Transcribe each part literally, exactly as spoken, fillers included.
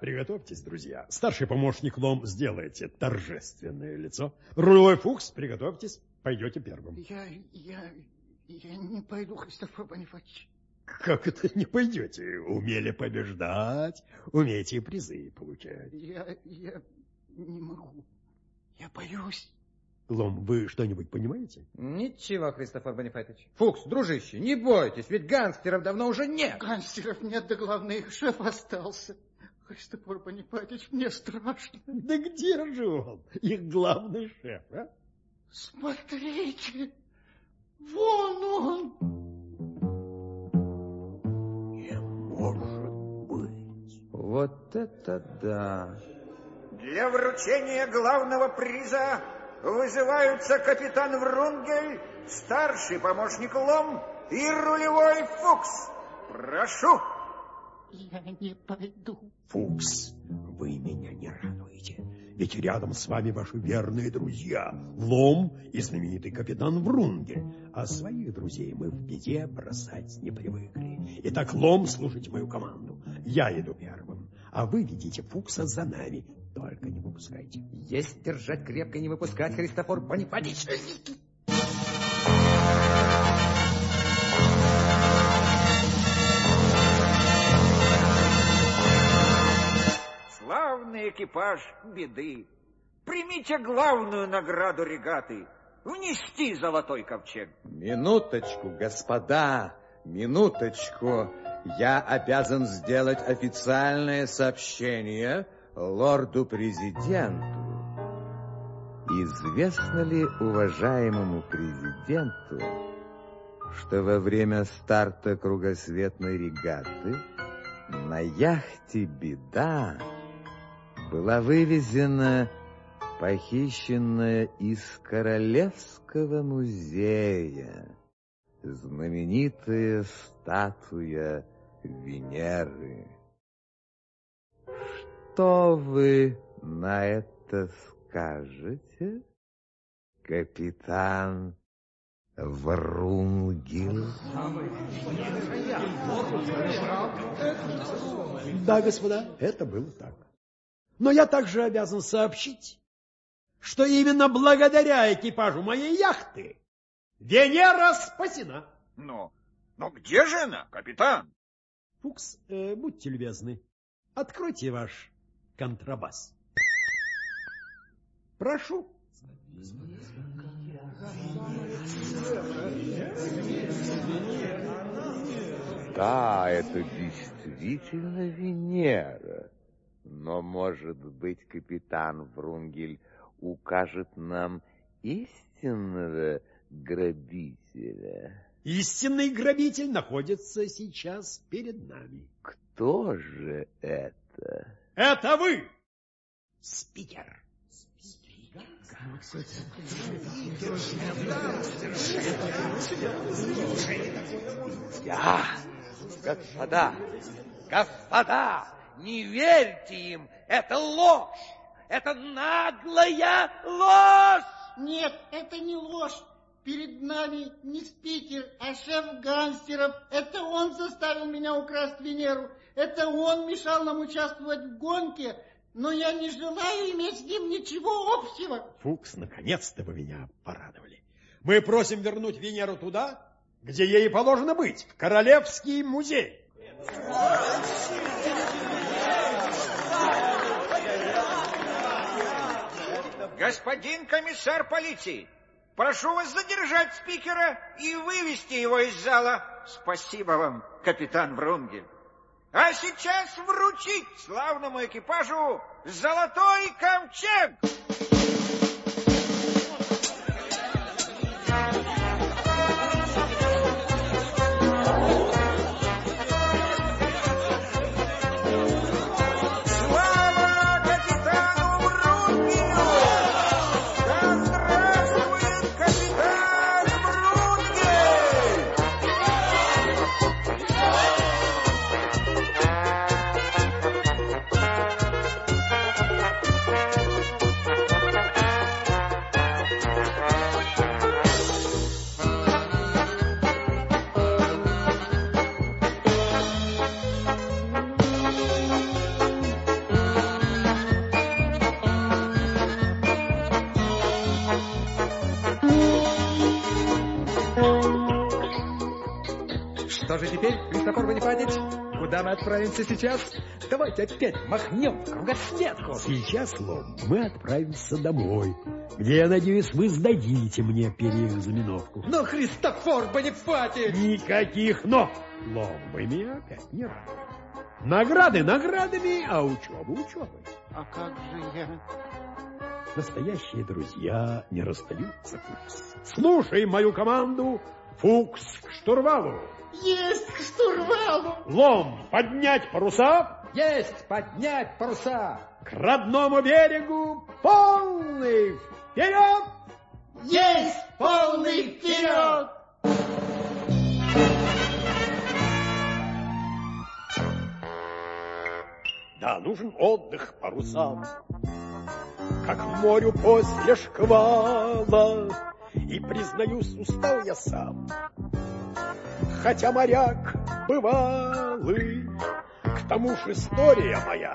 Приготовьтесь, друзья. Старший помощник Лом, сделайте торжественное лицо. Рулевой Фукс, приготовьтесь, пойдете первым. Я, я, я не пойду, Христофор Бонифатич. Как это не пойдете? Умели побеждать, умеете призы получать. Я, я не могу. Я боюсь. Лом, вы что-нибудь понимаете? Ничего, Христофор Бонифатич. Фукс, дружище, не бойтесь, ведь гангстеров давно уже нет. Гангстеров нет, да главное, их шеф остался. Христофор Бонифатич, мне страшно. Да где же он, их главный шеф, а? Смотрите, вон он. Не может быть. Вот это да. Для вручения главного приза вызываются капитан Врунгель, старший помощник Лом и рулевой Фукс. Прошу. Я не пойду. Фукс, вы меня не радуете. Ведь рядом с вами ваши верные друзья Лом и знаменитый капитан Врунгель. А своих друзей мы в беде бросать не привыкли. Итак, Лом, слушайте мою команду. Я иду первым, а вы ведите Фукса за нами. Только не выпускайте. Есть держать крепко, не выпускать, Христофор Бонифатич. Славный экипаж беды. Примите главную награду регаты. Внести золотой ковчег. Минуточку, господа, минуточку. Я обязан сделать официальное сообщение лорду-президенту. Известно ли уважаемому президенту, что во время старта кругосветной регаты на яхте «Беда» была вывезена похищенная из Королевского музея знаменитая статуя Венеры? Что вы на это скажете, капитан Врунгель? Да, господа, это было так. Но я также обязан сообщить, что именно благодаря экипажу моей яхты Венера спасена. Но, но где же она, капитан? Фукс, э, будьте любезны, откройте ваш контрабас. Прошу. Да, это действительно Венера. Но, может быть, капитан Врунгель укажет нам истинного грабителя? Истинный грабитель находится сейчас перед нами. Кто же это? Это вы, спикер. Я, господа, господа, не верьте им, это ложь, это наглая ложь. Нет, это не ложь. Перед нами не спикер, а шеф гангстеров. Это он заставил меня украсть Венеру. Это он мешал нам участвовать в гонке. Но я не желаю иметь с ним ничего общего. Фукс, наконец-то вы меня порадовали. Мы просим вернуть Венеру туда, где ей положено быть, в Королевский музей. Господин комиссар полиции, прошу вас задержать спикера и вывести его из зала. Спасибо вам, капитан Врунгель. А сейчас вручить славному экипажу золотой ковчег. же теперь, Христофор Бонифатич? Куда мы отправимся сейчас? Давайте опять махнем в кругосветку. Сейчас, Лом, мы отправимся домой, где, я надеюсь, вы сдадите мне переэкзаменовку. Но, Христофор Бонифатич! Никаких «но». Лом, вы меня опять не радуете. Награды наградами, а учеба учебой. А как же я? Настоящие друзья не расстаются, Фукс. Слушай мою команду. Фукс к штурвалу. Есть к штурвалу. Лом, поднять паруса. Есть поднять паруса. К родному берегу полный вперед. Есть полный вперед. Да, нужен отдых парусам, как морю после шквала. И, признаюсь, устал я сам, хотя моряк бывалый. К тому ж история моя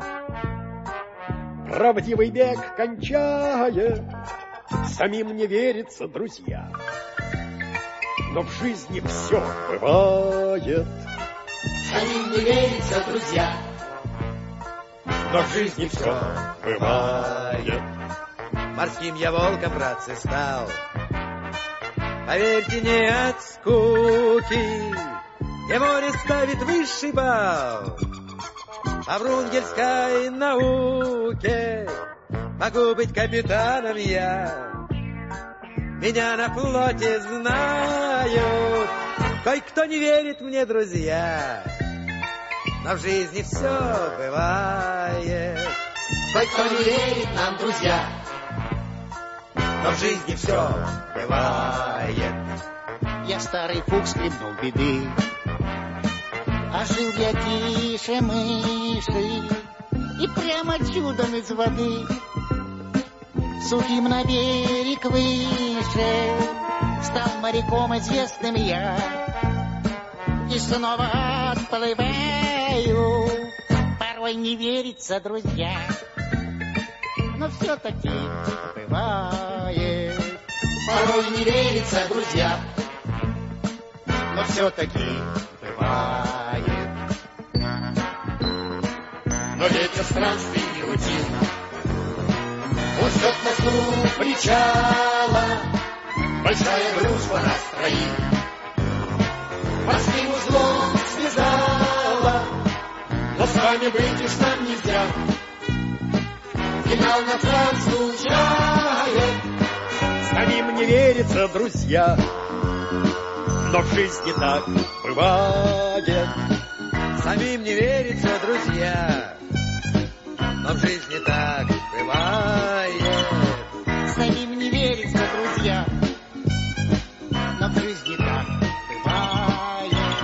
правдивый бег кончает. Самим не верится, друзья, но в жизни все бывает. Самим не верится, друзья, но в жизни все бывает. Морским я волком, братцы, стал. Поверьте, не от скуки, где море ставит высший балл. По врунгельской науке могу быть капитаном я. Меня на флоте знают, кое-кто не верит мне, друзья. Но в жизни все бывает. кое-кто не верит нам, друзья, но в жизни все бывает. Я старый Фукс хлебнул беды, а жил я тише мыши и прямо чудом из воды сухим на берег выше. Стал моряком известным я и снова отплываю. Порой не верится, друзья, но все-таки бывает. Порой не верится, друзья, но все-таки бывает. Но ветер странствий и рутин унесет на сну причала. Большая дружба нас троих морским узлом связала. Но с вами быть уж нам нельзя. Финал на фронт случает. Самим не верится, друзья, но в жизни так бывает. Самим не верится, друзья, но в жизни так бывает. Самим не верится, друзья, но в жизни так бывает.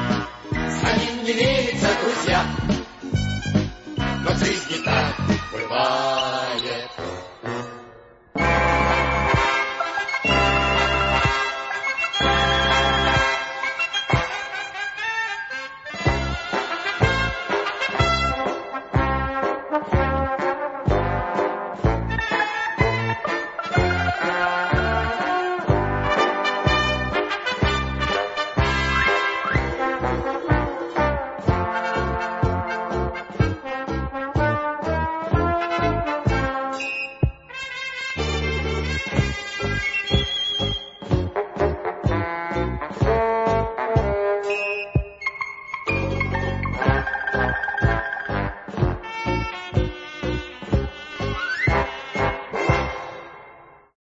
Самим не верится, друзья, но в жизни так бывает.